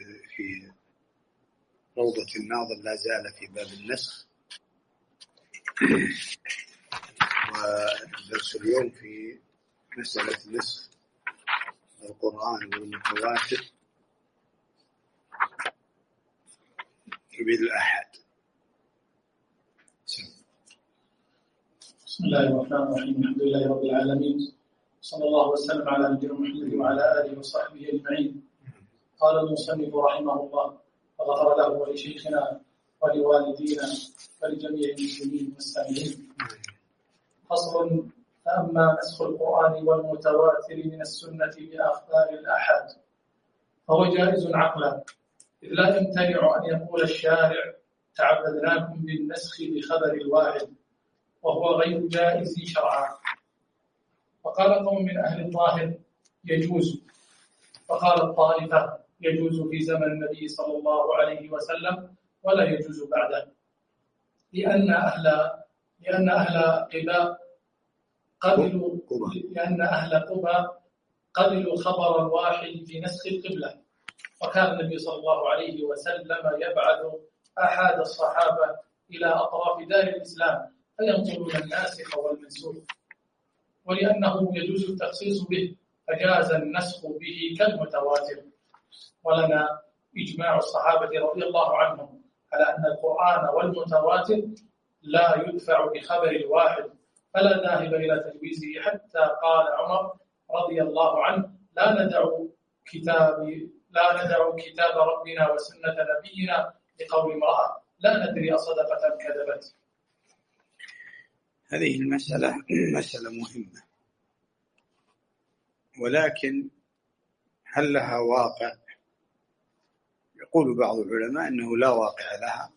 في روضة الناظر لا زال في باب النسخ، ودرس اليوم في مسألة نسخ القرآن والمتواتر بالآحاد. بسم الله الرحمن الرحيم. الحمد لله رب العالمين، صلى الله وسلم على نبينا محمد وعلى آله وصحبه أجمعين. قال المصنف رحمه الله وغفر له ولشيخنا ولوالدينا ولجميع المسلمين والسامعين. فصل: فأما نسخ القرآن والمتواتر من السنة بأخبار الآحاد فهو جائز عقلا، إذ لا يمتنع أن يقول الشارع تعبدناكم بالنسخ بخبر الواحد، وهو غير جائز شرعا. وقال قوم من أهل الظاهر يجوز، وقال الطائفة يجوز في زمن النبي صلى الله عليه وسلم ولا يجوز بعده، لأن أهل قبى قبلوا خبر الواحد في نسخ القبلة، وكان النبي صلى الله عليه وسلم يبعث أحد الصحابة إلى أطراف دار الإسلام فينقلون الناسخ والمنسوخ، ولأنه يجوز التخصيص به فجاز النسخ به كالمتواتر. ولنا إجماع الصحابة رضي الله عنهم على أن القرآن والمتواتر لا يدفع بخبر الواحد، فلا ذاهب إلى تجويزه، حتى قال عمر رضي الله عنه: لا ندع كتاب ربنا وسنة نبينا لقول امرأة لا ندري أصدقة كذبت. هذه المسألة مسألة مهمة، ولكن هل لها واقع؟ يقول بعض العلماء أنه لا واقع لها،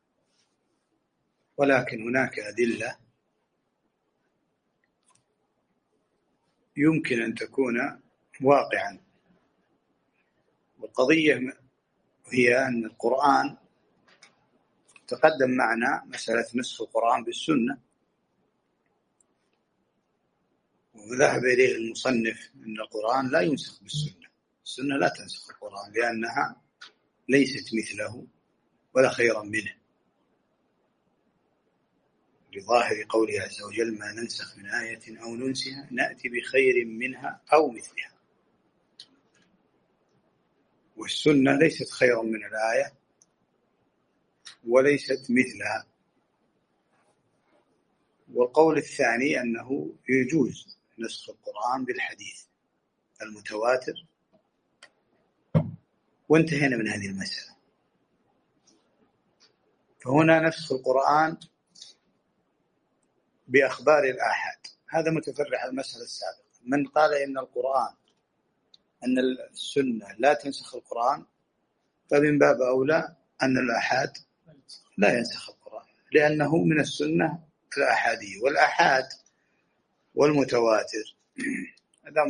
ولكن هناك أدلة يمكن أن تكون واقعا. والقضية هي أن القرآن تقدم معنا مسألة نسخ القرآن بالسنة، وذهب إليه المصنف أن القرآن لا ينسخ بالسنة، السنة لا تنسخ القرآن لأنها ليست مثله ولا خيرا منه، لظاهر قوله عز وجل: ما ننسخ من آية أو ننسها نأتي بخير منها أو مثلها. والسنة ليست خيرا من الآية وليست مثلها. والقول الثاني أنه يجوز نسخ القرآن بالحديث المتواتر، وانتهينا من هذه المسألة. فهنا نسخ القرآن بأخبار الآحاد، هذا متفرع عن المسألة السابقة. من قال إن السنة لا تنسخ القرآن، فمن باب أولى أن الآحاد لا ينسخ القرآن، لأنه من السنة الآحادية. والآحاد والمتواتر هذا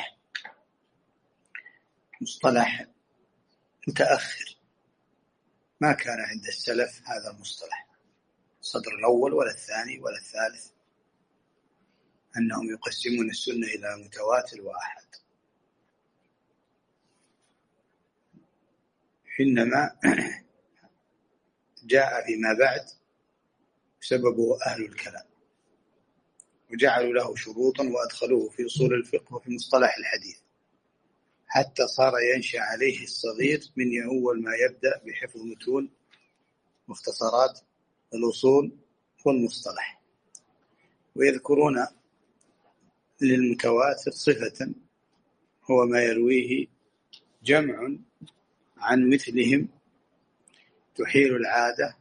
مصطلح متأخر، ما كان عند السلف هذا المصطلح، الصدر الأول ولا الثاني ولا الثالث، أنهم يقسمون السنة إلى متواتر وآحاد. إنما جاء فيما بعد سببه أهل الكلام، وجعلوا له شروطا وأدخلوه في أصول الفقه وفي مصطلح الحديث، حتى صار ينشأ عليه الصغير من أول ما يبدأ بحفظ متون مختصرات الأصول والمصطلح. ويذكرون للمتواتر صفة هو ما يرويه جمع عن مثلهم تحيل العادة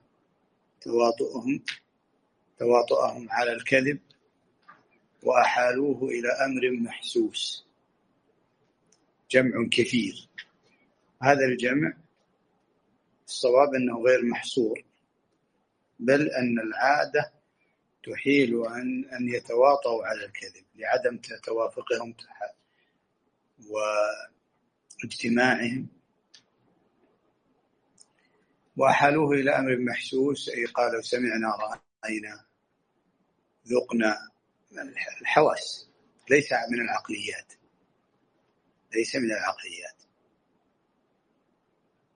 تواطؤهم على الكذب، وأحالوه إلى أمر محسوس. جمع كثير، هذا الجمع الصواب أنه غير محصور، بل أن العادة تحيل أن يتواطؤوا على الكذب لعدم توافقهم واجتماعهم. وأحالوه إلى أمر محسوس، أي قالوا سمعنا رأينا ذقنا، الحواس، ليس من العقليات.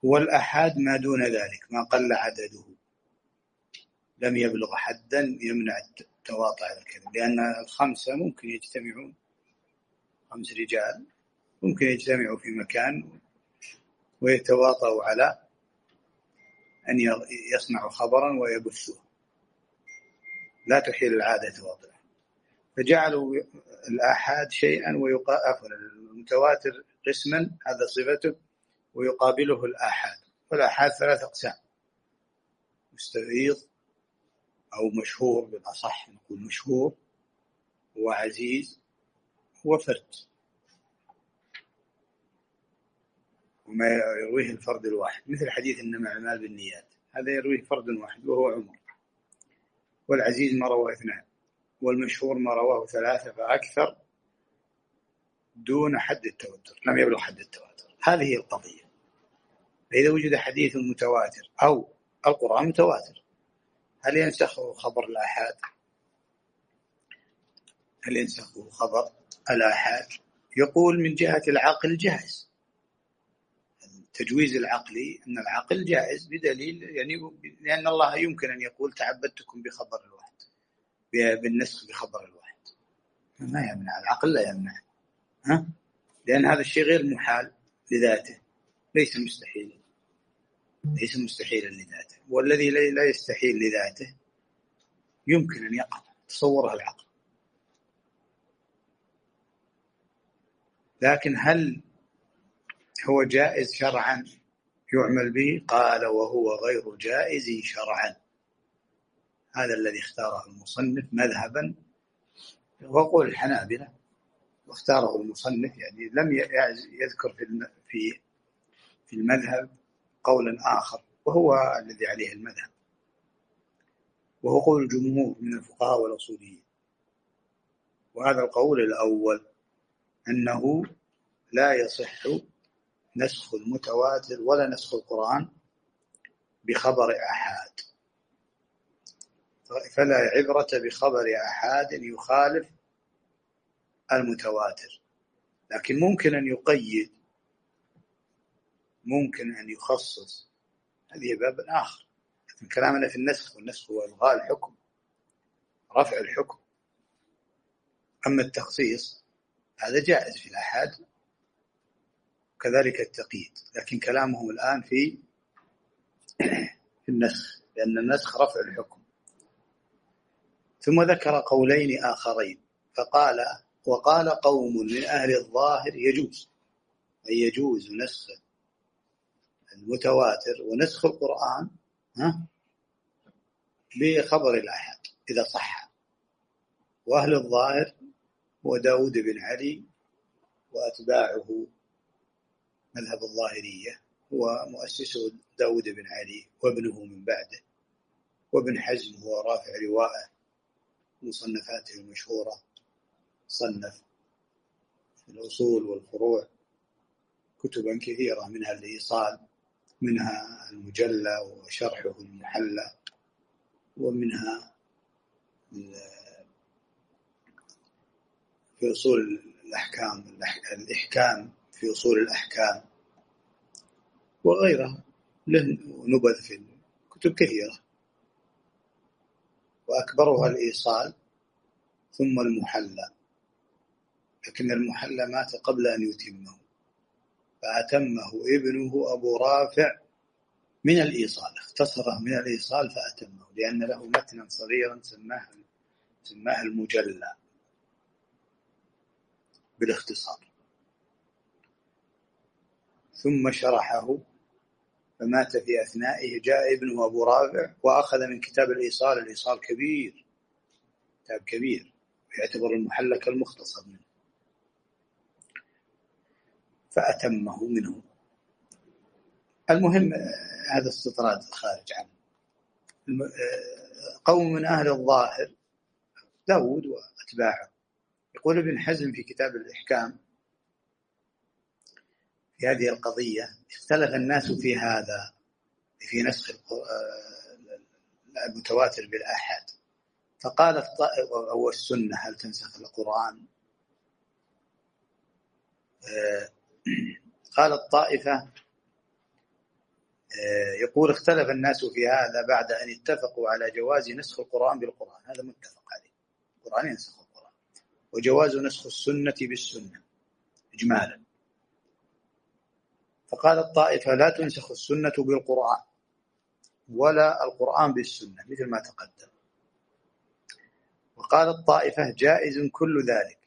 والأحاد ما دون ذلك ما قل عدده لم يبلغ حدا يمنع التواطؤ على الكذب، لأن الخمسة ممكن يجتمعون، 5 رجال ممكن يجتمعوا في مكان ويتواطؤوا على أن يصنعوا خبرا ويبثوه، لا تحيل العادة تواطؤ. فجعلوا الآحاد شيئا المتواتر قسما، هذا صفته، ويقابله الآحاد. والآحاد 3 أقسام: مستفيض أو مشهور، بالأصح نقول مشهور، وعزيز، وفرد، وما يرويه الفرد الواحد، مثل حديث إنما الأعمال بالنيات، هذا يرويه فرد واحد وهو عمر. والعزيز ما رواه 2، والمشهور ما رواه 3 فأكثر دون حد التواتر، لم يبلغ حد التواتر. هذه هي القضية. فإذا وجد حديث متواتر أو القرآن متواتر، هل ينسخه خبر الآحاد؟ هل ينسخه خبر الآحاد؟ يقول من جهة العقل جائز، التجويز العقلي أن العقل جائز بدليل، يعني لأن الله يمكن أن يقول تعبدتكم بخبر الواحد، بالنسخ بخبر الواحد، ما يمنع العقل، لا يمنع، لأن هذا الشيء غير محال لذاته، ليس مستحيلا لذاته، والذي لا يستحيل لذاته يمكن أن يقع، تصوره العقل. لكن هل هو جائز شرعا يعمل به؟ قال وهو غير جائز شرعا. هذا الذي اختاره المصنف مذهبا، وقول الحنابلة، واختاره المصنف، يعني لم يذكر في المذهب قولا آخر، وهو الذي عليه المذهب، وهو قول الجمهور من الفقهاء والأصوليين. وهذا القول الأول، أنه لا يصح نسخ المتواتر ولا نسخ القرآن بخبر أحاد، فلا عبرة بخبر أحاد يخالف المتواتر. لكن ممكن أن يقيد، ممكن أن يخصص، هذه باب آخر. لكن كلامنا في النسخ، والنسخ هو إلغاء الحكم، رفع الحكم. أما التخصيص هذا جائز في الأحاد، كذلك التقييد. لكن كلامهم الآن في النسخ، لأن النسخ رفع الحكم. ثم ذكر قولين آخرين، فقال وقال قوم من أهل الظاهر يجوز، أي يجوز نسخ المتواتر ونسخ القرآن بخبر الأحد إذا صح. وأهل الظاهر هو داود بن علي وأتباعه، مذهب الظاهرية، هو مؤسسه داود بن علي وابنه من بعده، وابن حزم هو رافع رواءه، مصنفاته المشهورة، صنف في الأصول والفروع كتبا كثيرة، منها الإيصال، منها المجلى وشرحه المحلى، ومنها في أصول الإحكام في أصول الأحكام، وغيرها نبذ في كتب كثيرة، وأكبرها الإيصال ثم المحلى. لكن المحلى مات قبل أن يتمه، فأتمه ابنه أبو رافع من الإيصال، اختصره من الإيصال فأتمه، لأن له متنا صغيرا سماه المجلى بالاختصار، ثم شرحه فمات في أثنائه. جاء ابنه أبو رافع وأخذ من كتاب الإيصال، الإيصال كبير، كتاب كبير، يعتبر المحلى كالمختصر منه، فأتمه منه. المهم هذا استطراد خارج عنه. قوم من أهل الظاهر داود وأتباعه. يقول ابن حزم في كتاب الإحكام في هذه القضية: اختلف الناس في هذا، في نسخ المتواتر بالآحاد، فقال أو السنة هل تنسخ القرآن؟ قال الطائفة يقول اختلف الناس في هذا بعد أن اتفقوا على جواز نسخ القرآن بالقرآن. هذا متفق عليه، القرآن ينسخ القرآن، وجواز نسخ السنة بالسنة إجمالا. فقال الطائفة لا تنسخ السنة بالقرآن ولا القرآن بالسنة مثل ما تقدم. وقال الطائفة جائز كل ذلك،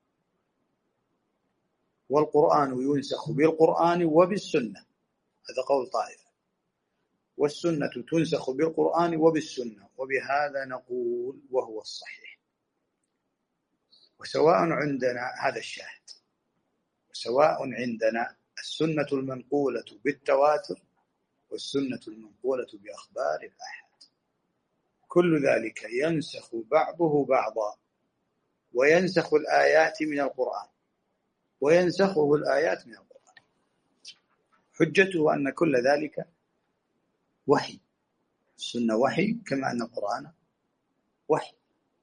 والقرآن ينسخ بالقرآن وبالسنة، هذا قول طائفة، والسنة تنسخ بالقرآن وبالسنة، وبهذا نقول وهو الصحيح. وسواء عندنا هذا الشاهد، وسواء عندنا السنة المنقولة بالتواتر والسنة المنقولة بأخبار الآحاد، كل ذلك ينسخ بعضه بعضا، وينسخ الآيات من القرآن، وينسخه الآيات من القرآن. حجته أن كل ذلك وحي، السنة وحي كما أن القرآن وحي،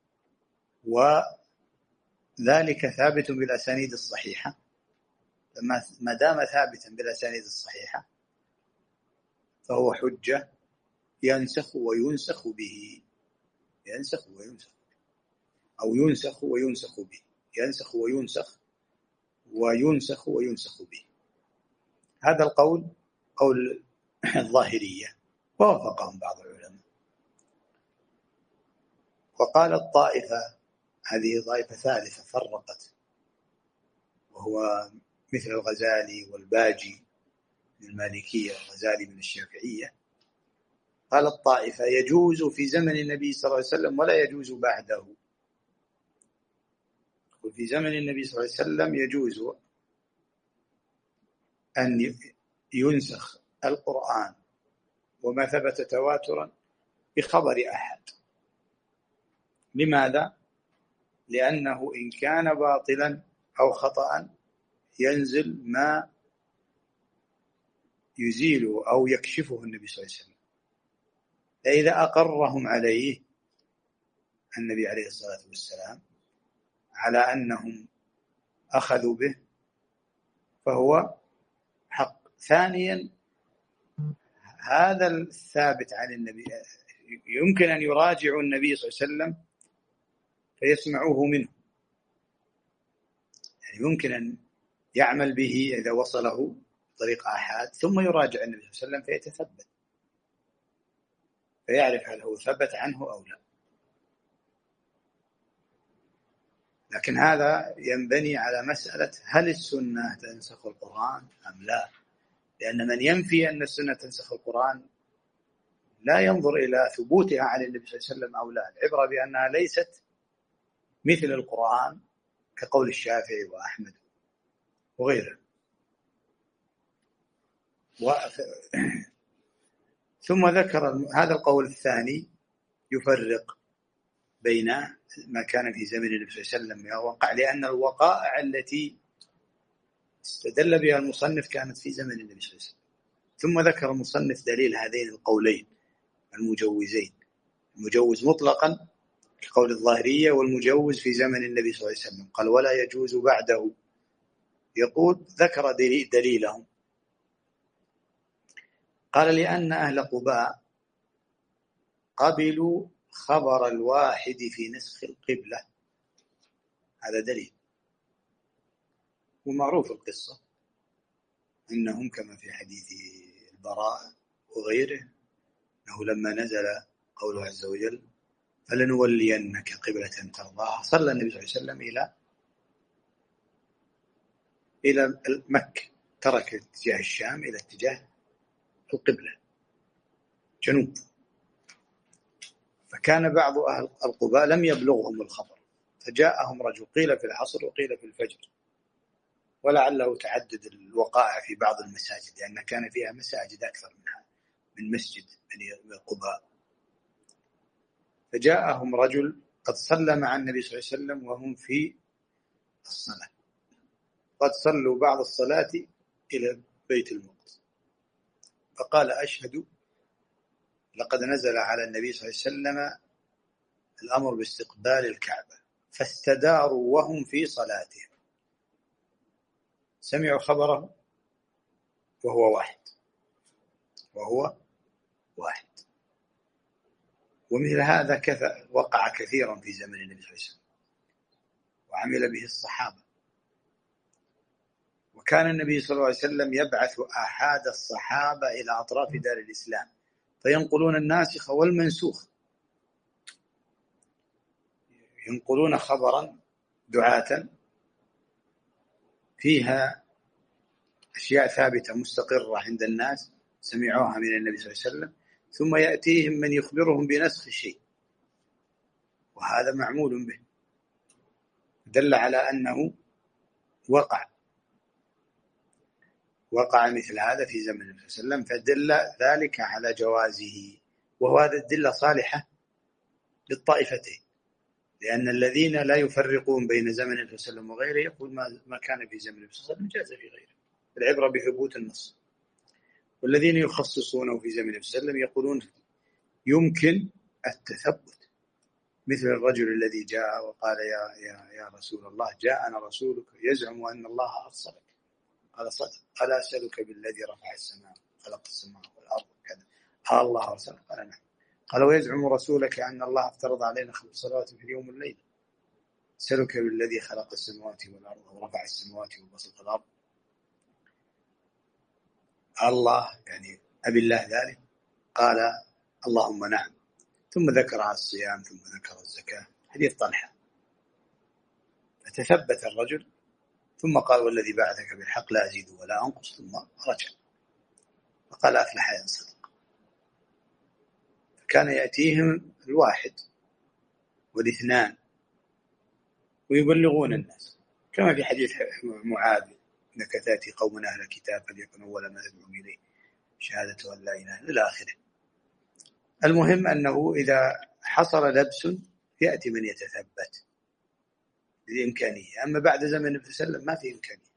وذلك ثابت بالأسانيد الصحيحة. ما دام ثابتا بالأسانيد الصحيحة فهو حجة ينسخ وينسخ به، ينسخ وينسخ، أو ينسخ وينسخ به، ينسخ وينسخ وينسخ وينسخ به. هذا القول قول الظاهرية، ووافقهم بعض العلماء. وقال الطائفة، هذه طائفة ثالثة فرقت، وهو مثل الغزالي والباجي من المالكية والغزالي من الشافعية. قال الطائفة يجوز في زمن النبي صلى الله عليه وسلم ولا يجوز بعده. وفي زمن النبي صلى الله عليه وسلم يجوز أن ينسخ القرآن وما ثبت تواترا بخبر أحد. لماذا؟ لأنه إن كان باطلا أو خطأ ينزل ما يزيله أو يكشفه النبي صلى الله عليه وسلم. فإذا أقرهم عليه النبي عليه الصلاة والسلام على أنهم أخذوا به فهو حق. ثانيا، هذا الثابت عن النبي يمكن أن يراجعوا النبي صلى الله عليه وسلم فيسمعوه منه، يعني يمكن أن يعمل به إذا وصله طريق آحاد، ثم يراجع النبي صلى الله عليه وسلم فيتثبت، فيعرف هل هو ثبت عنه أو لا. لكن هذا ينبني على مسألة هل السنة تنسخ القرآن أم لا، لأن من ينفي أن السنة تنسخ القرآن لا ينظر إلى ثبوتها عن النبي صلى الله عليه وسلم أو لا، العبرة بأنها ليست مثل القرآن كقول الشافعي وأحمد وغيره. ثم ذكر هذا القول الثاني يفرق بين ما كان في زمن النبي صلى الله عليه وسلم من الوقائع، لأن الوقائع التي استدل بها المصنف كانت في زمن النبي صلى الله عليه وسلم. ثم ذكر المصنف دليل هذين القولين المجوزين، المجوز مطلقا كقول الظاهرية، والمجوز في زمن النبي صلى الله عليه وسلم. قال ولا يجوز بعده. يقول ذكر دليلهم، قال لأن أهل قباء قبلوا خبر الواحد في نسخ القبلة، هذا دليل. ومعروف القصة إنهم كما في حديث البراء وغيره أنه لما نزل قوله عز وجل فلنولينك قبلة ترضاها، صلى النبي صلى الله عليه وسلم إلى مكة، ترك اتجاه الشام إلى اتجاه القبلة جنوب. فكان بعض أهل القباء لم يبلغهم الخبر، فجاءهم رجل، قيل في العصر وقيل في الفجر، ولعله تعدد الوقائع في بعض المساجد لأن كان فيها مساجد أكثر منها من مسجد بني قباء. فجاءهم رجل قد صلى مع النبي صلى الله عليه وسلم وهم في الصلاة، قد صلوا بعض الصلاة إلى بيت المقدس، فقال أشهد لقد نزل على النبي صلى الله عليه وسلم الأمر باستقبال الكعبة، فاستداروا وهم في صلاتهم، سمعوا خبره وهو واحد، وهو واحد. ومثل هذا وقع كثيرا في زمن النبي صلى الله عليه وسلم وعمل به الصحابة. وكان النبي صلى الله عليه وسلم يبعث آحاد الصحابة إلى أطراف دار الإسلام فينقلون الناسخ والمنسوخ، ينقلون خبرا دعاة فيها أشياء ثابتة مستقرة عند الناس سمعوها من النبي صلى الله عليه وسلم، ثم يأتيهم من يخبرهم بنسخ الشيء، وهذا معمول به، دل على أنه وقع مثل هذا في زمن النبي صلى الله عليه وسلم، فدل ذلك على جوازه. وهذا الدلة صالحة للطائفتين، لأن الذين لا يفرقون بين زمن النبي صلى الله عليه وسلم وغيره يقول ما كان في زمن النبي صلى الله عليه وسلم جاز في غيره، العبرة بثبوت النص. والذين يخصصونه في زمن النبي صلى الله عليه وسلم يقولون يمكن التثبت، مثل الرجل الذي جاء وقال يا رسول الله جاءنا رسولك يزعم أن الله أرسلك، قال صدق، قال أسألك بالذي رفع السماء خلق السماء والأرض كذا، قال الله أرسلك، قال نعم، قال ويزعم رسولك أن الله افترض علينا 5 صلوات في اليوم والليل، أسألك بالذي خلق السماوات والأرض ورفع السماوات وبسط الأرض، الله يعني أبي الله ذلك، قال اللهم نعم، ثم ذكر الصيام ثم ذكر الزكاة، حديث طلحة. فتثبت الرجل ثم قال والذي بعثك بالحق لا أزيد ولا أنقص، ثم رجع فقال أفلح إن صدق. فكان يأتيهم الواحد والاثنان ويبلغون الناس، كما في حديث معاذ إنك تأتي قوم أهل الكتاب فليكن أول ما تدعوهم إليه شهادة أن لا إله إلى آخره. المهم أنه إذا حصل لبس يأتي من يتثبت بالإمكانية، أما بعد زمن النبي صلى الله عليه وسلم ما في إمكانية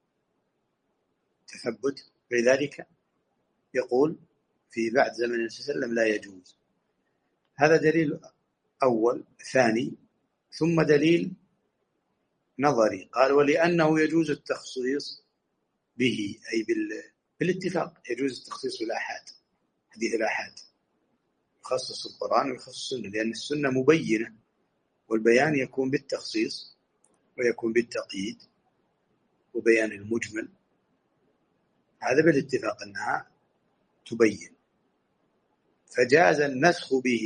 تثبت، لذلك يقول في بعد زمن النبي صلى الله عليه وسلم لا يجوز. هذا دليل أول. ثاني ثم دليل نظري، قال ولأنه يجوز التخصيص به أي بالاتفاق، يجوز التخصيص بالآحاد، حديث الآحاد يخصص القرآن ويخصص السنة، لأن السنة مبينة، والبيان يكون بالتخصيص ويكون بالتقييد وبيان المجمل، هذا بالاتفاق أنها تبين، فجاز النسخ به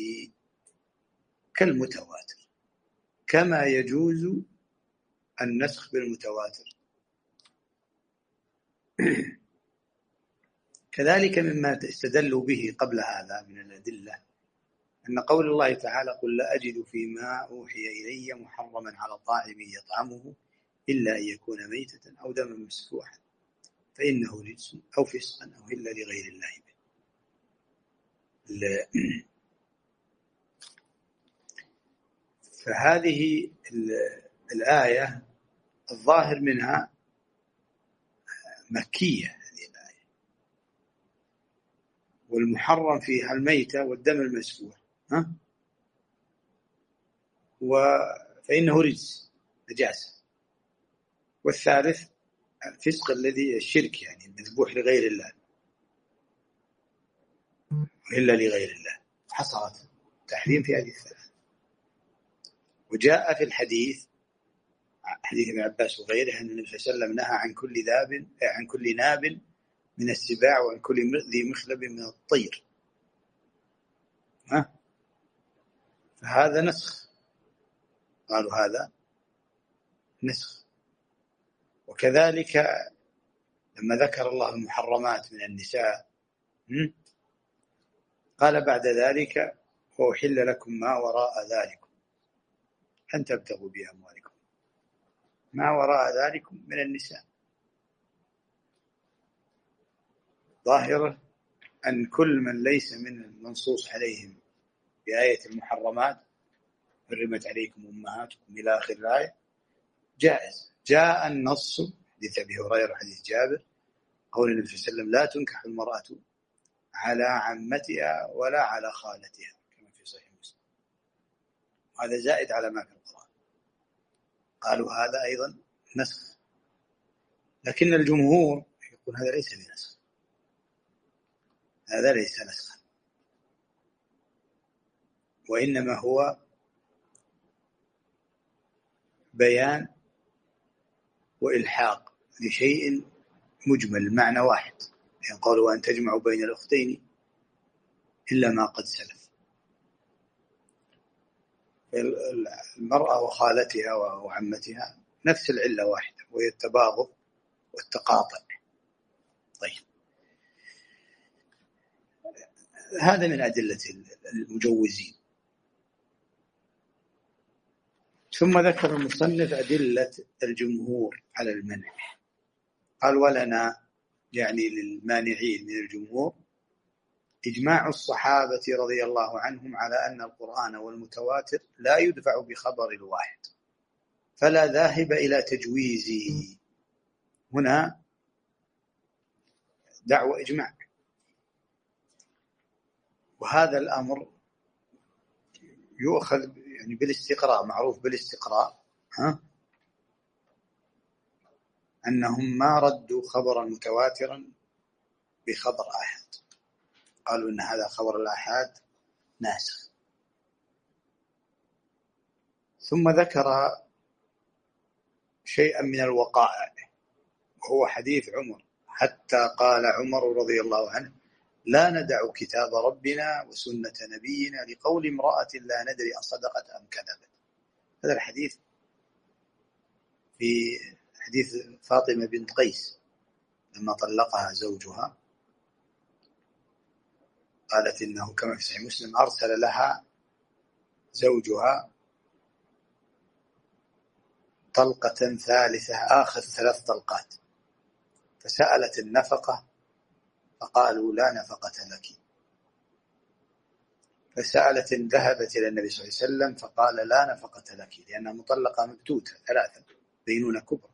كالمتواتر كما يجوز النسخ بالمتواتر. كذلك مما استدلوا به قبل هذا من الأدلة أن قول الله تعالى قل لا أجد فيما أوحي إلي محرما على طاعم يطعمه إلا أن يكون ميتة أو دما مسفوحا فإنه رجس أو فسقا أو إلا لغير الله به. فهذه الآية الظاهر منها مكية، هذه الآية، والمحرم فيها الميتة والدم المسفوح، فإنه رجس نجاسة. والثالث الفسق الذي الشرك، يعني المذبوح لغير الله إلا لغير الله، حصلت تحريم في هذه الثلاث. وجاء في الحديث حديث ابن عباس وغيره أن النبي صلى الله عليه وسلم نهى عن كل ناب من السباع وعن كل ذي مخلب من الطير. فهذا نسخ، قالوا هذا نسخ. وكذلك لما ذكر الله المحرمات من النساء قال بعد ذلك وأحل لكم ما وراء ذلكم أن تبتغوا بأموالكم، ما وراء ذلكم من النساء، ظاهرة أن كل من ليس من المنصوص عليهم بآية المحرمات حرمت عليكم أمهاتكم إلى آخر الآية جائز. جاء النص حديث أبي هريرة حديث جابر قول النبي صلى الله عليه وسلم لا تنكح المرأة على عمتها ولا على خالتها كما في صحيح مسلم، هذا زائد على ما في القرآن. قالوا هذا أيضا نسخ، لكن الجمهور يقول هذا ليس بنسخ، هذا ليس نسخا، وإنما هو بيان وإلحاق لشيء مجمل معنى واحد، يعني قالوا أن تجمعوا بين الأختين إلا ما قد سلف. المرأة وخالتها وعمتها نفس العلة واحدة، وهي التباغض والتقاطع. طيب، هذا من أدلة المجوزين. ثم ذكر المصنف أدلة الجمهور على المنع. قال: ولنا، يعني للمانعين من الجمهور، إجماع الصحابة رضي الله عنهم على أن القرآن والمتواتر لا يدفع بخبر الواحد، فلا ذاهب إلى تجويزه. هنا دعوة إجماع، وهذا الأمر يؤخذ يعني بالاستقراء، معروف بالاستقراء أنهم ما ردوا خبرا متواترا بخبر آحاد، قالوا إن هذا خبر الآحاد ناسخ. ثم ذكر شيئا من الوقائع، وهو حديث عمر، حتى قال عمر رضي الله عنه: لا ندع كتاب ربنا وسنة نبينا لقول امرأة لا ندري أصدقت أم كذبت. هذا الحديث في حديث فاطمة بنت قيس لما طلقها زوجها، قالت إنه كما في صحيح مسلم أرسل لها زوجها طلقة ثالثة آخر 3 طلقات، فسألت النفقة فقالوا لا نفقة لك، فسألت إن ذهبت إلى النبي صلى الله عليه وسلم فقال لا نفقة لك، لأنها مطلقة مبتوتة 3 بينونة كبرى،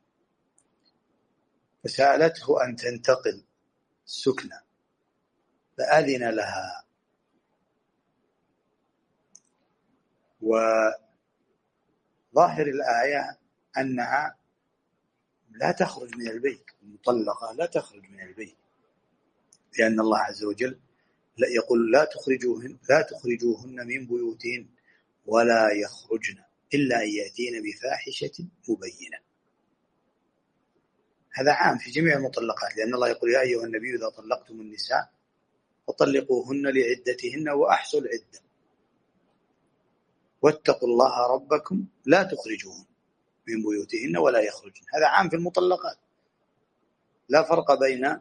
فسألته أن تنتقل السكنى فأذن لها. وظاهر الآية أنها لا تخرج من البيت، المطلقة لا تخرج من البيت، لأن الله عز وجل يقول لا تخرجوهن من بيوتهن ولا يخرجن إلا أن يأتين بفاحشة مبينة. هذا عام في جميع المطلقات، لأن الله يقول: يا أيها النبي إذا طلقتم النساء فطلقوهن لعدتهن وأحصوا العدة واتقوا الله ربكم لا تخرجوهن من بيوتهن ولا يخرجن. هذا عام في المطلقات، لا فرق بين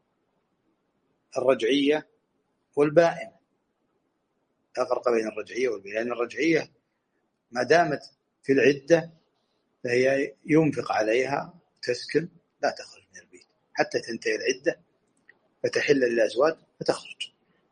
الرجعية والبائنة، لا فرق بين الرجعية والبائنة، لأن الرجعية ما دامت في العدة فهي ينفق عليها تسكن، لا تخرج من البيت حتى تنتهي العدة فتحل للأزواج فتخرج.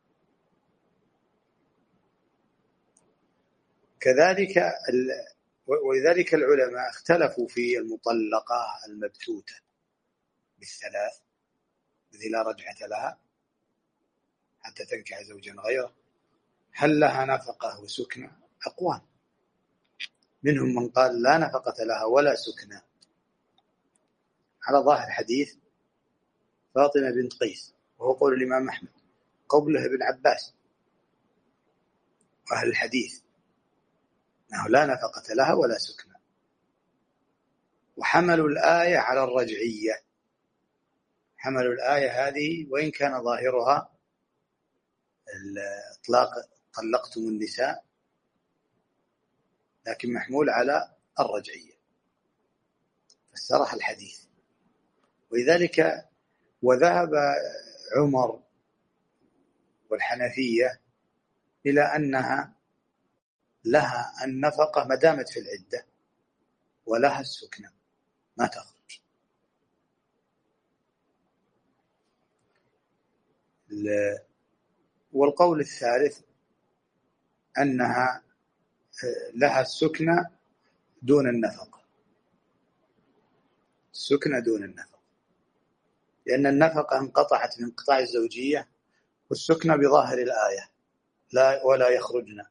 كذلك ولذلك العلماء اختلفوا في المطلقة المبتوتة ب3 التي لا رجعة لها حتى تنكح زوجا غيره، هل لها نفقة وسكنى؟ أقوال، منهم من قال لا نفقة لها ولا سكنى على ظاهر حديث فاطمة بنت قيس، وهو قول الإمام أحمد، قوله ابن عباس وأهل الحديث أنه لا نفقة لها ولا سكنى، وحملوا الآية على الرجعية، حملوا الآية هذه وإن كان ظاهرها الإطلاق طلقتم النساء، لكن محمول على الرجعية، فاسترح الحديث. ولذلك وذهب عمر والحنفية إلى أنها لها النفقة ما دامت في العدة ولها السكنى ما تخرج. والقول الثالث أنها لها السكنى دون النفقة، السكنى دون النفقة، لأن النفقة انقطعت من انقطاع الزوجية، والسكنى بظاهر الآية لا ولا يخرجن،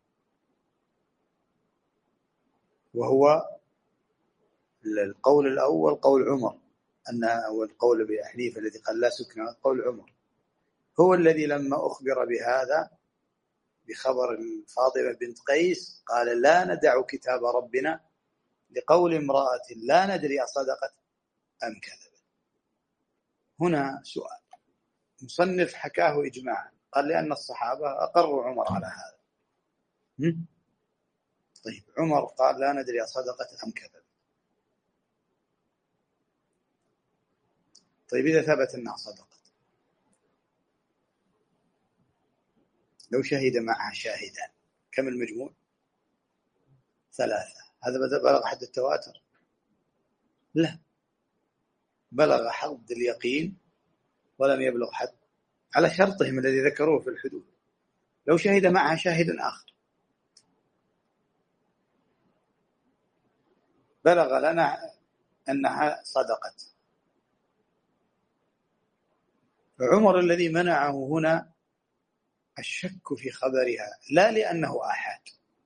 وهو القول الأول قول عمر، أو القول بأحنيف الذي قال لا سكنى قول عمر. هو الذي لما أخبر بهذا بخبر فاطمة بنت قيس قال لا ندع كتاب ربنا لقول امرأة لا ندري أصدقت أم كذبت. هنا سؤال، مصنف حكاه إجماعا، قال لأن الصحابة أقروا عمر على هذا. طيب عمر قال لا ندري أصدقت أم كذبت. طيب إذا ثبت أنها صدقت، لو شهد معها شاهدان، كم المجموع؟ 3. هذا بلغ حد التواتر؟ لا، بلغ حد اليقين ولم يبلغ حد على شرطهم الذي ذكروه في الحدود. لو شهد معها شاهد آخر بلغ لنا أنها صدقت، عمر الذي منعه هنا الشك في خبرها، لا لأنه أحد،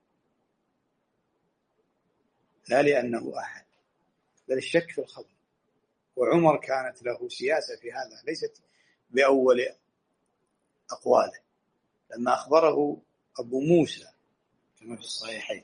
لا لأنه أحد، بل الشك في الخبر. وعمر كانت له سياسة في هذا ليست بأول أقواله. لما أخبره أبو موسى كما في الصحيحين،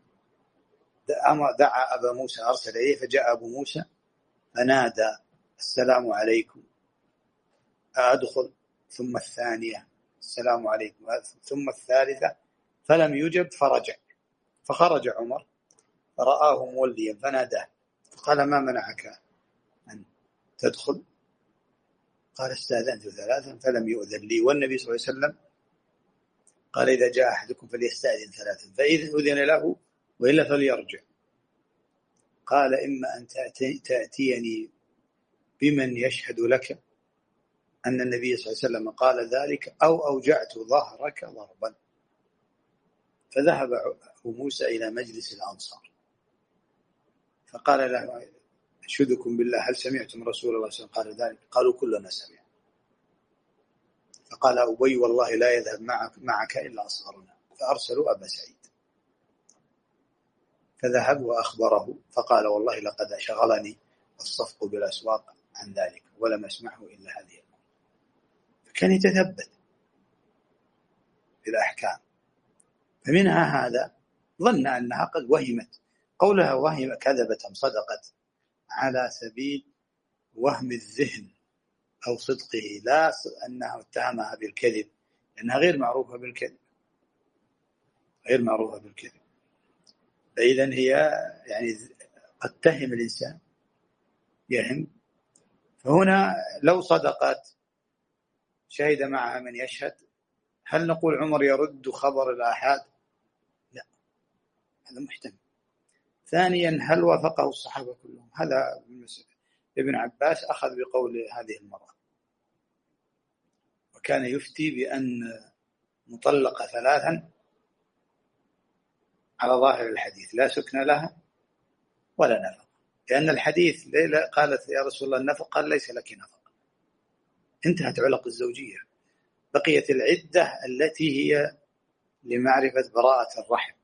دعا أبا موسى، أرسل إليه فجاء أبو موسى فنادى السلام عليكم، أدخل، ثم الثانية السلام عليكم، ثم الثالثة، فلم يجب فرجع. فخرج عمر فرآه موليا فناداه فقال ما منعك أن تدخل؟ قال استأذنت 3 فلم يؤذن لي، والنبي صلى الله عليه وسلم قال إذا جاء أحدكم فليستأذن 3 فإذا أذن له وإلا فليرجع. قال إما أن تأتيني بمن يشهد لك أن النبي صلى الله عليه وسلم قال ذلك أو أوجعت ظهرك ضربا. فذهب أبو موسى إلى مجلس الأنصار فقال له أشهدكم بالله هل سمعتم رسول الله صلى الله عليه وسلم قال ذلك؟ قالوا كلنا سمع. فقال أبي والله لا يذهب معك إلا أصغرنا، فأرسلوا أبا سعيد فذهب وأخبره فقال والله لقد شغلني الصفق بالأسواق عن ذلك ولم أسمعه إلا هذه المرة. فكان يتثبت في الأحكام. فمنها هذا ظن أنها قد وهمت، قولها وهم كذبت أم صدقت على سبيل وهم الذهن أو صدقه، لا أنها اتهمها بالكذب، لأنها غير معروفة بالكذب، غير معروفة بالكذب. فإذن هي يعني قد تهم الإنسان يهم. فهنا لو صدقت شهد معها من يشهد، هل نقول عمر يرد خبر الآحاد؟ لا، هذا محتمل. ثانيا هل وافقه الصحابة كلهم؟ هذا ابن عباس أخذ بقول هذه المرأة وكان يفتي بأن مطلقة 3 على ظاهر الحديث لا سكن لها ولا نفقة، لأن الحديث قالت يا رسول الله النفقة، قال ليس لك نفقة، انتهت علق الزوجية، بقيت العدة التي هي لمعرفة براءة الرحم،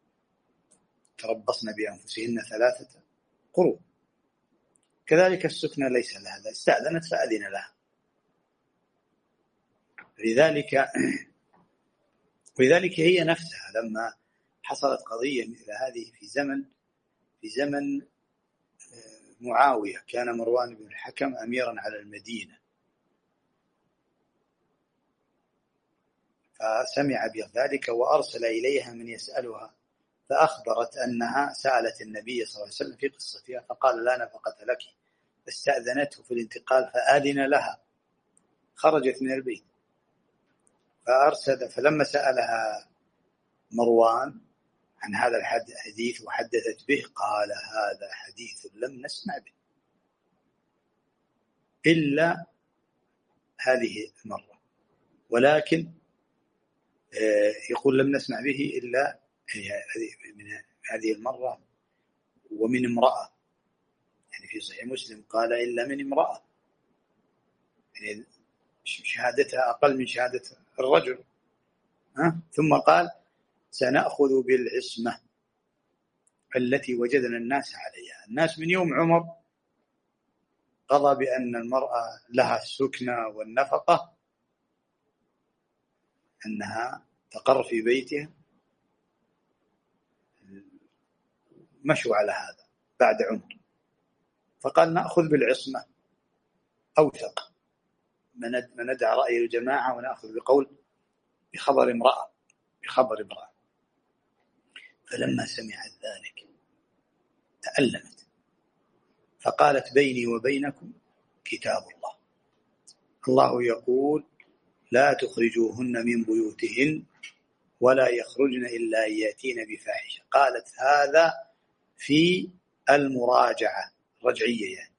تربصن بأنفسهن 3 قروء. كذلك السكنة ليس لها، استأذنت فأذن لها. ولذلك هي نفسها لما حصلت قضية مثل هذه في زمن معاوية، كان مروان بن الحكم أميرا على المدينة، فسمع بذلك وأرسل إليها من يسألها، فأخبرت أنها سألت النبي صلى الله عليه وسلم في قصتها فقال لا نفقة لك، فاستأذنته في الانتقال فآذن لها، خرجت من البيت فأرسل. فلما سألها مروان عن هذا الحديث وحدثت به قال هذا حديث لم نسمع به إلا هذه المرة، ولكن يقول لم نسمع به إلا من هذه المرة ومن امرأة، يعني في صحيح مسلم قال إلا من امرأة، يعني شهادتها أقل من شهادة الرجل. ثم قال سنأخذ بالعصمة التي وجدنا الناس عليها. الناس من يوم عمر قضى بأن المرأة لها السكنة والنفقة أنها تقر في بيتها، مشوا على هذا بعد عمر، فقال نأخذ بالعصمة أوثق من ندع رأي الجماعة ونأخذ بخبر امرأة. فلما سمعت ذلك تألمت، فقالت بيني وبينكم كتاب الله يقول لا تخرجوهن من بيوتهن ولا يخرجن إلا أن يأتين بفاحشة. قالت هذا في المراجعة الرجعية يعني.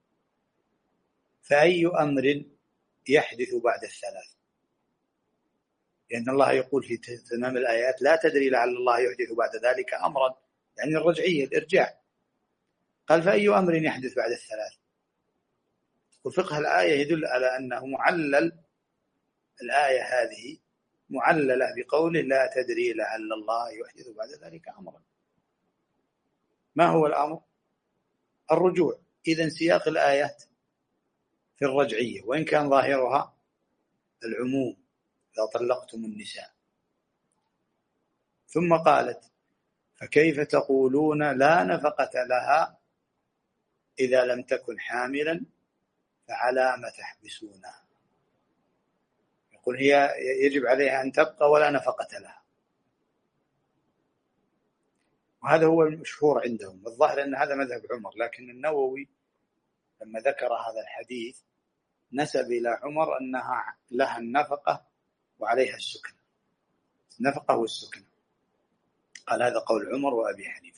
فأي أمر يحدث بعد الثلاث؟ لأن الله يقول في تمام الآيات لا تدري لعل الله يحدث بعد ذلك أمرا، يعني الرجعية الإرجاع. قال فأي أمر يحدث بعد الثلاث؟ وفقه الآية يدل على أنه معلل، الآية هذه معللة بقوله لا تدري لعل الله يحدث بعد ذلك أمرا. ما هو الأمر؟ الرجوع. إذن سياق الآيات في الرجعية، وإن كان ظاهرها العموم إذا طلقتم النساء. ثم قالت فكيف تقولون لا نفقة لها إذا لم تكن حاملا فعلى ما تحبسونها؟ يقول هي يجب عليها أن تبقى ولا نفقة لها، وهذا هو المشهور عندهم. الظاهر أن هذا مذهب عمر، لكن النووي لما ذكر هذا الحديث نسب إلى عمر أنها لها النفقة وعليها السكن، النفقة والسكن. قال هذا قول عمر وأبي حنيفة.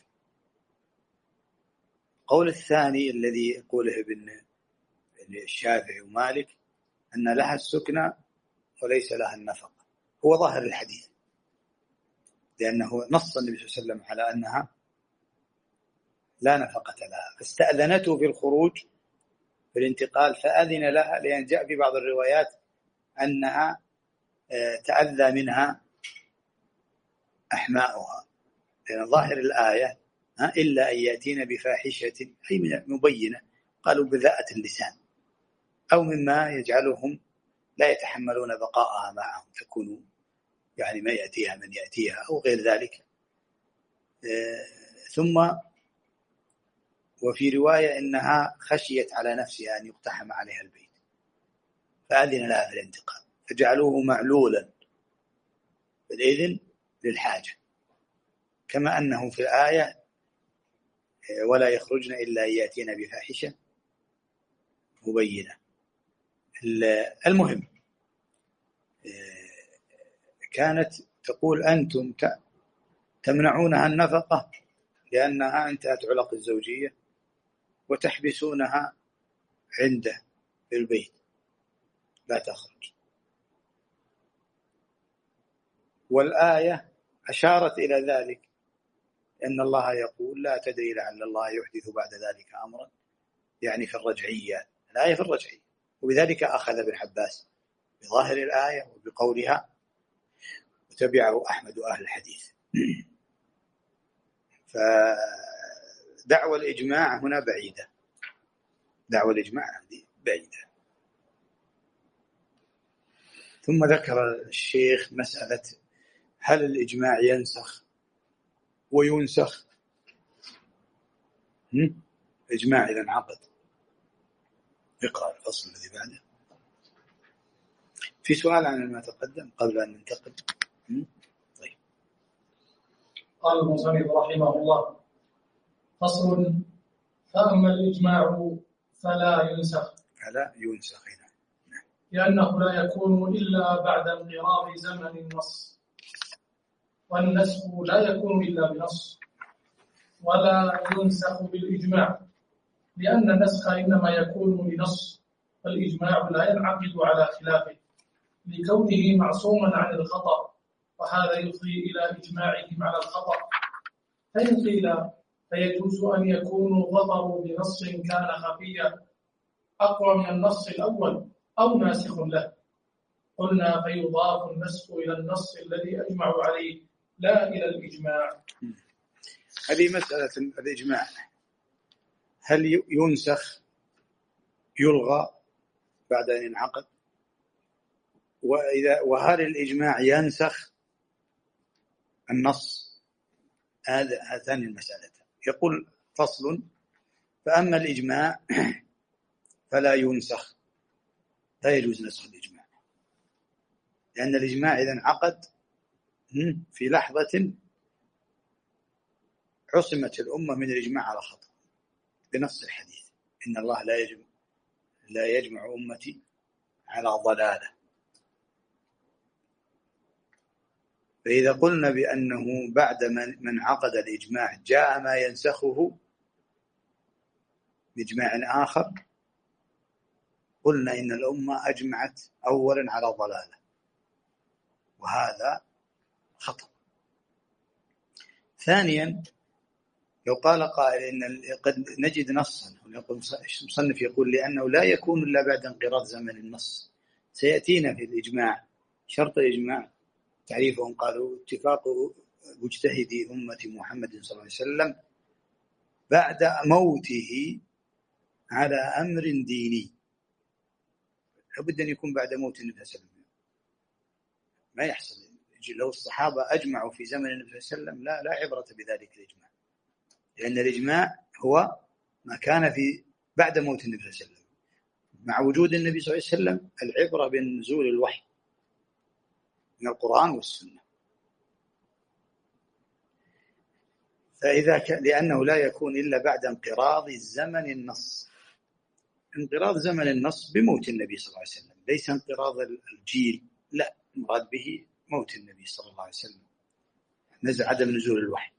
قول الثاني الذي يقوله ابن الشافعي ومالك أن لها السكن وليس لها النفقة، هو ظاهر الحديث، لأنه نص النبي صلى الله عليه وسلم على أنها لا نفقة لها، فاستأذنته في الخروج في الانتقال فأذن لها، لأن جاء في بعض الروايات أنها تأذى منها أحماؤها، لأن ظاهر الآية إلا أن يأتين بفاحشة أي مبينة، قالوا بذاءة اللسان أو مما يجعلهم لا يتحملون بقاءها معهم، تكون يعني ما يأتيها من يأتيها أو غير ذلك. ثم وفي رواية إنها خشيت على نفسها أن يقتحم عليها البيت فأذن لها في الانتقال، فجعلوه معلولا بالإذن للحاجة، كما أنه في الآية ولا يخرجن إلا أن يأتين بفاحشة مبينة. المهم كانت تقول أنتم تمنعونها النفقة لأنها انتهت علق الزوجية وتحبسونها عنده في البيت لا تخرج، والآية أشارت إلى ذلك أن الله يقول لا تدري لعل الله يحدث بعد ذلك أمرا، يعني في الرجعية، الآية في الرجعية. وبذلك أخذ ابن عباس بظاهر الآية وبقولها، وتبعه أحمد أهل الحديث. فدعوى الإجماع هنا بعيدة، دعوى الإجماع بعيدة. ثم ذكر الشيخ مسألة هل الإجماع ينسخ وينسخ؟ إجماع إذا انعقد. اقرأ الفصل الذي بعده. في سؤال عن ما تقدم قبل أن ننتقل؟ طيب. قال المصنف رحمه الله: فصل: فأما الإجماع فلا ينسخ هنا، لأنه لا يكون إلا بعد انقراض زمن النص، والنسخ لا يكون إلا بنص، ولا ينسخ بالإجماع، لأن النسخ إنما يكون بنص، فالإجماع لا ينعقد على خلافه لكونه معصوما عن الخطأ، وهذا يفضي إلى إجماعهم على الخطأ. فإن قيل فيجوز أن يكونوا ظفروا بنص كان خفيا أقوى من النص الأول أو ناسخ له، قلنا فيضاف النسخ إلى النص الذي أجمعوا عليه لا إلى الإجماع. هذه مسألة الإجماع، هل ينسخ يلغى بعد أن ينعقد؟ وهل الإجماع ينسخ النص؟ هاتان المسألتان. يقول فصل: فأما الإجماع فلا ينسخ، لا يجوز نسخ الإجماع، لأن الإجماع إذا انعقد في لحظة عصمت الأمة من الإجماع على خطأ بنص الحديث: إن الله لا يجمع أمتي على ضلالة. فإذا قلنا بأنه بعد من عقد الإجماع جاء ما ينسخه بإجماع آخر، قلنا إن الأمة أجمعت أولا على ضلالة، وهذا خطأ. ثانيا، لو قال قائل إن قد نجد نصا، المصنف يقول لأنه لا يكون إلا بعد انقراض زمن النص. سيأتينا في الإجماع شرط الإجماع تعريفهم، قالوا: اتفاق مجتهدي أمة محمد صلى الله عليه وسلم بعد موته على أمر ديني. لابد أن يكون بعد موت النبي صلى الله عليه وسلم، ما يحصل. لو الصحابة أجمعوا في زمن النبي صلى الله عليه وسلم لا عبرة بذلك الإجماع، لأن الإجماع هو ما كان في بعد موت النبي صلى الله عليه وسلم. مع وجود النبي صلى الله عليه وسلم العبرة بنزول الوحي من القرآن والسنة. لأنه لا يكون إلا بعد انقراض زمن النص. انقراض زمن النص بموت النبي صلى الله عليه وسلم، ليس انقراض الجيل، لا، المراد به موت النبي صلى الله عليه وسلم، عدم نزول الوحي.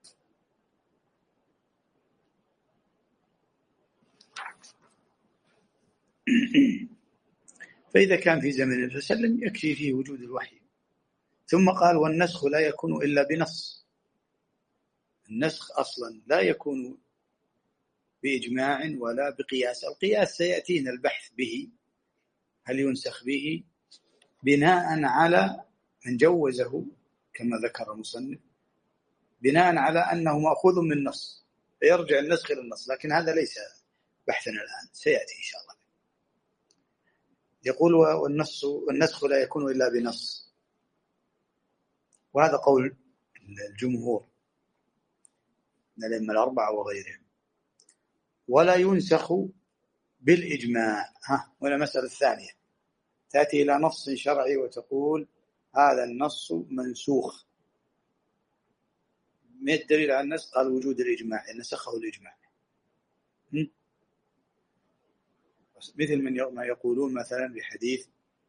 فإذا كان في زمن النبي صلى الله عليه وسلم يكفي فيه وجود الوحي. ثم قال: والنسخ لا يكون إلا بنص. النسخ أصلا لا يكون بإجماع ولا بقياس. القياس سيأتينا البحث به، هل ينسخ به بناء على من جوزه كما ذكر المصنف، بناء على أنه مأخوذ من نص، فيرجع النسخ إلى النص، لكن هذا ليس بحثنا الآن، سيأتي إن شاء الله. يقول: والنسخ لا يكون إلا بنص، وهذا قول الجمهور من الأئمة الأربعة وغيرهم. ولا ينسخ بالإجماع. ولا مسألة الثانية، تأتي إلى نص شرعي وتقول هذا النص منسوخ. ما الدليل على النسخ؟ قال: وجود الإجماع، نسخه الإجماع. مثل ما يقولون مثلا بحديث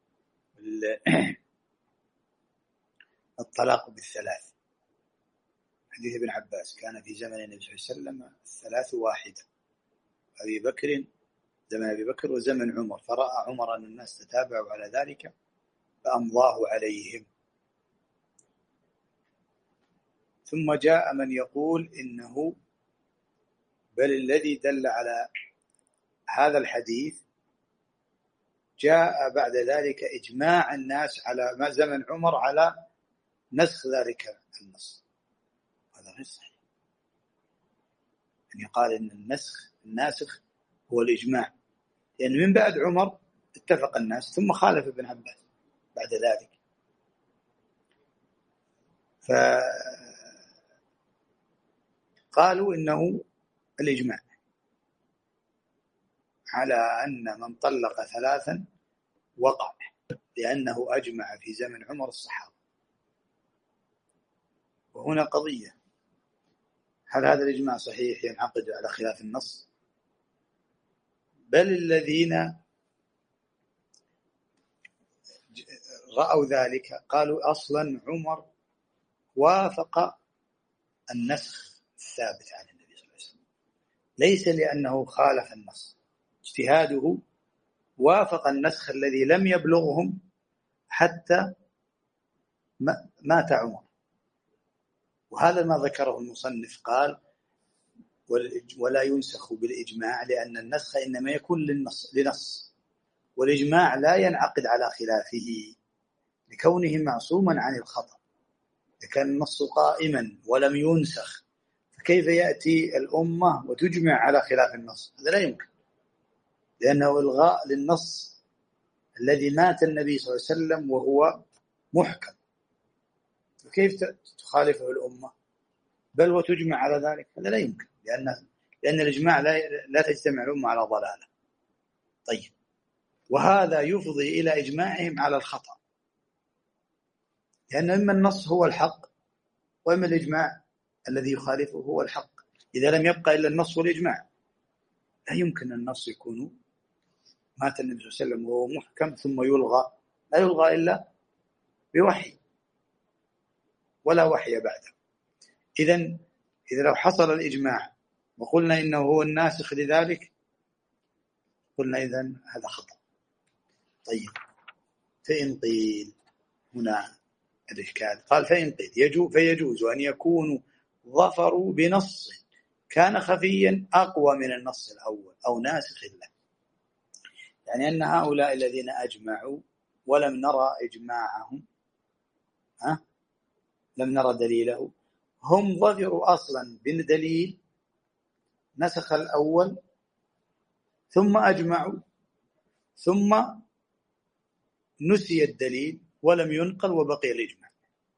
الطلاق بالثلاث، حديث ابن عباس: كان في زمن النبي صلى الله عليه وسلم الثلاث واحدة، أبي بكر، زمن أبي بكر وزمن عمر، فرأى عمر أن الناس تتابعوا على ذلك فأمضاه عليهم. ثم جاء من يقول إنه بل الذي دل على هذا الحديث جاء بعد ذلك إجماع الناس على ما زمن عمر على نسخ ذلك النص. هذا غير صحيح. يعني قال إن الناسخ هو الإجماع، لأن من بعد عمر اتفق الناس، ثم خالف ابن عباس بعد ذلك. فقالوا إنه الإجماع على أن من طلق ثلاثا وقع، لأنه أجمع في زمن عمر الصحابة. وهنا قضية: هل هذا الإجماع صحيح ينعقد على خلاف النص؟ بل الذين رأوا ذلك قالوا أصلا عمر وافق النسخ الثابت عن النبي صلى الله عليه وسلم، ليس لأنه خالف النص، اجتهاده وافق النسخ الذي لم يبلغهم حتى مات عمر. وهذا ما ذكره المصنف، قال: ولا ينسخ بالإجماع، لأن النسخ إنما يكون لنص، والإجماع لا ينعقد على خلافه لكونه معصوما عن الخطأ. إذا كان النص قائما ولم ينسخ فكيف يأتي الأمة وتجمع على خلاف النص؟ هذا لا يمكن، لأنه إلغاء للنص الذي مات النبي صلى الله عليه وسلم وهو محكم، فكيف تخالفه الأمة بل وتجمع على ذلك؟ هذا لا يمكن، لأن الإجماع لا تجتمع الأمة على ضلالة. طيب، وهذا يفضي إلى إجماعهم على الخطأ، لأن إما النص هو الحق وإما الإجماع الذي يخالفه هو الحق. إذا لم يبقى إلا النص والإجماع لا يمكن النص يكون مات النبي صلى الله عليه وسلم وهو محكم ثم يلغى، لا يلغى إلا بوحي ولا وحي بعده. إذا لو حصل الإجماع وقلنا إنه هو الناسخ لذلك قلنا إذن هذا خطأ. طيب، فإن قيل هنا الإشكال، قال فإن قيل فيجوز أن يكونوا ظفروا بنص كان خفيا أقوى من النص الأول أو ناسخ له، يعني أن هؤلاء الذين أجمعوا ولم نرى إجماعهم لم نرى دليله، هم ظفروا أصلا بالدليل نسخ الأول ثم أجمعوا ثم نسي الدليل ولم ينقل وبقي الإجماع.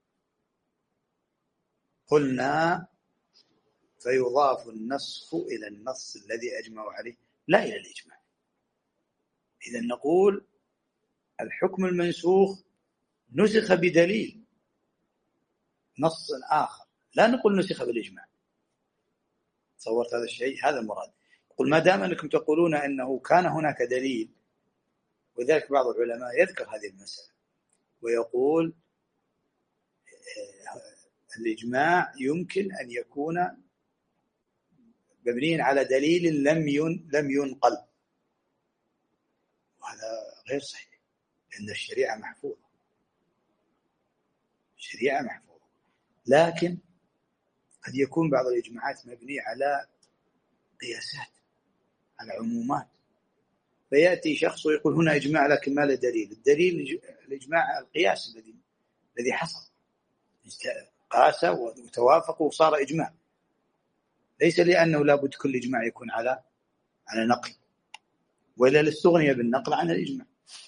قلنا فيضاف النسخ إلى النص الذي أجمعوا عليه لا إلى الإجماع. إذن نقول الحكم المنسوخ نسخ بدليل نص آخر، لا نقول نسخ بالإجماع. تصورت هذا الشيء؟ هذا المراد. قل ما دام أنكم تقولون أنه كان هناك دليل، وذلك بعض العلماء يذكر هذه المسألة ويقول الإجماع يمكن أن يكون مبنيا على دليل لم ينقل، وهذا غير صحيح، لأن الشريعة محفوظة، الشريعة محفوظة. لكن قد يكون بعض الإجماعات مبنية على قياسات، على عمومات، فيأتي شخص ويقول هنا إجماع لكن ما له دليل. الدليل الإجماع القياس الذي حصل، قاس وتوافقوا وصار إجماع، ليس لأنه لابد كل إجماع يكون على نقل، وإلا لاستغني بالنقل عن الإجماع.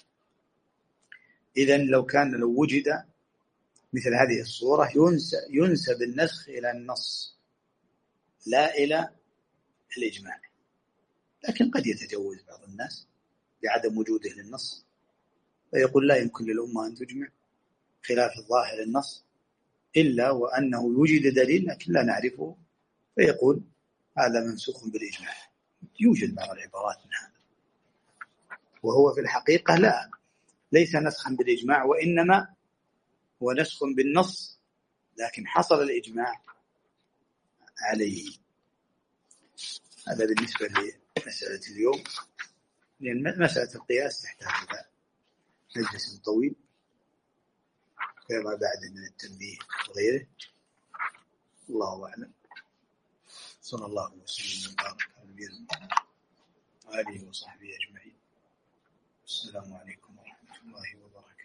إذن لو وجد مثل هذه الصورة ينسب النسخ إلى النص لا إلى الإجماع. لكن قد يتجوز بعض الناس بعدم وجوده للنص فيقول لا يمكن للأمة أن تجمع خلاف الظاهر النص إلا وأنه يوجد دليل لكن لا نعرفه، فيقول هذا منسوخ بالإجماع. يوجد بعض العبارات من هذا، وهو في الحقيقة ليس نسخا بالإجماع، وإنما هو نسخ بالنص لكن حصل الإجماع عليه. هذا بالنسبة لمسألة اليوم، لأن مسألة القياس تحتاج إلى مجلس طويل كما بعد من التنبيه وغيره. الله أعلم. صلى الله وسلم وبارك على نبينا محمد وآله وصحبه أجمعين. السلام عليكم ورحمة الله وبركاته.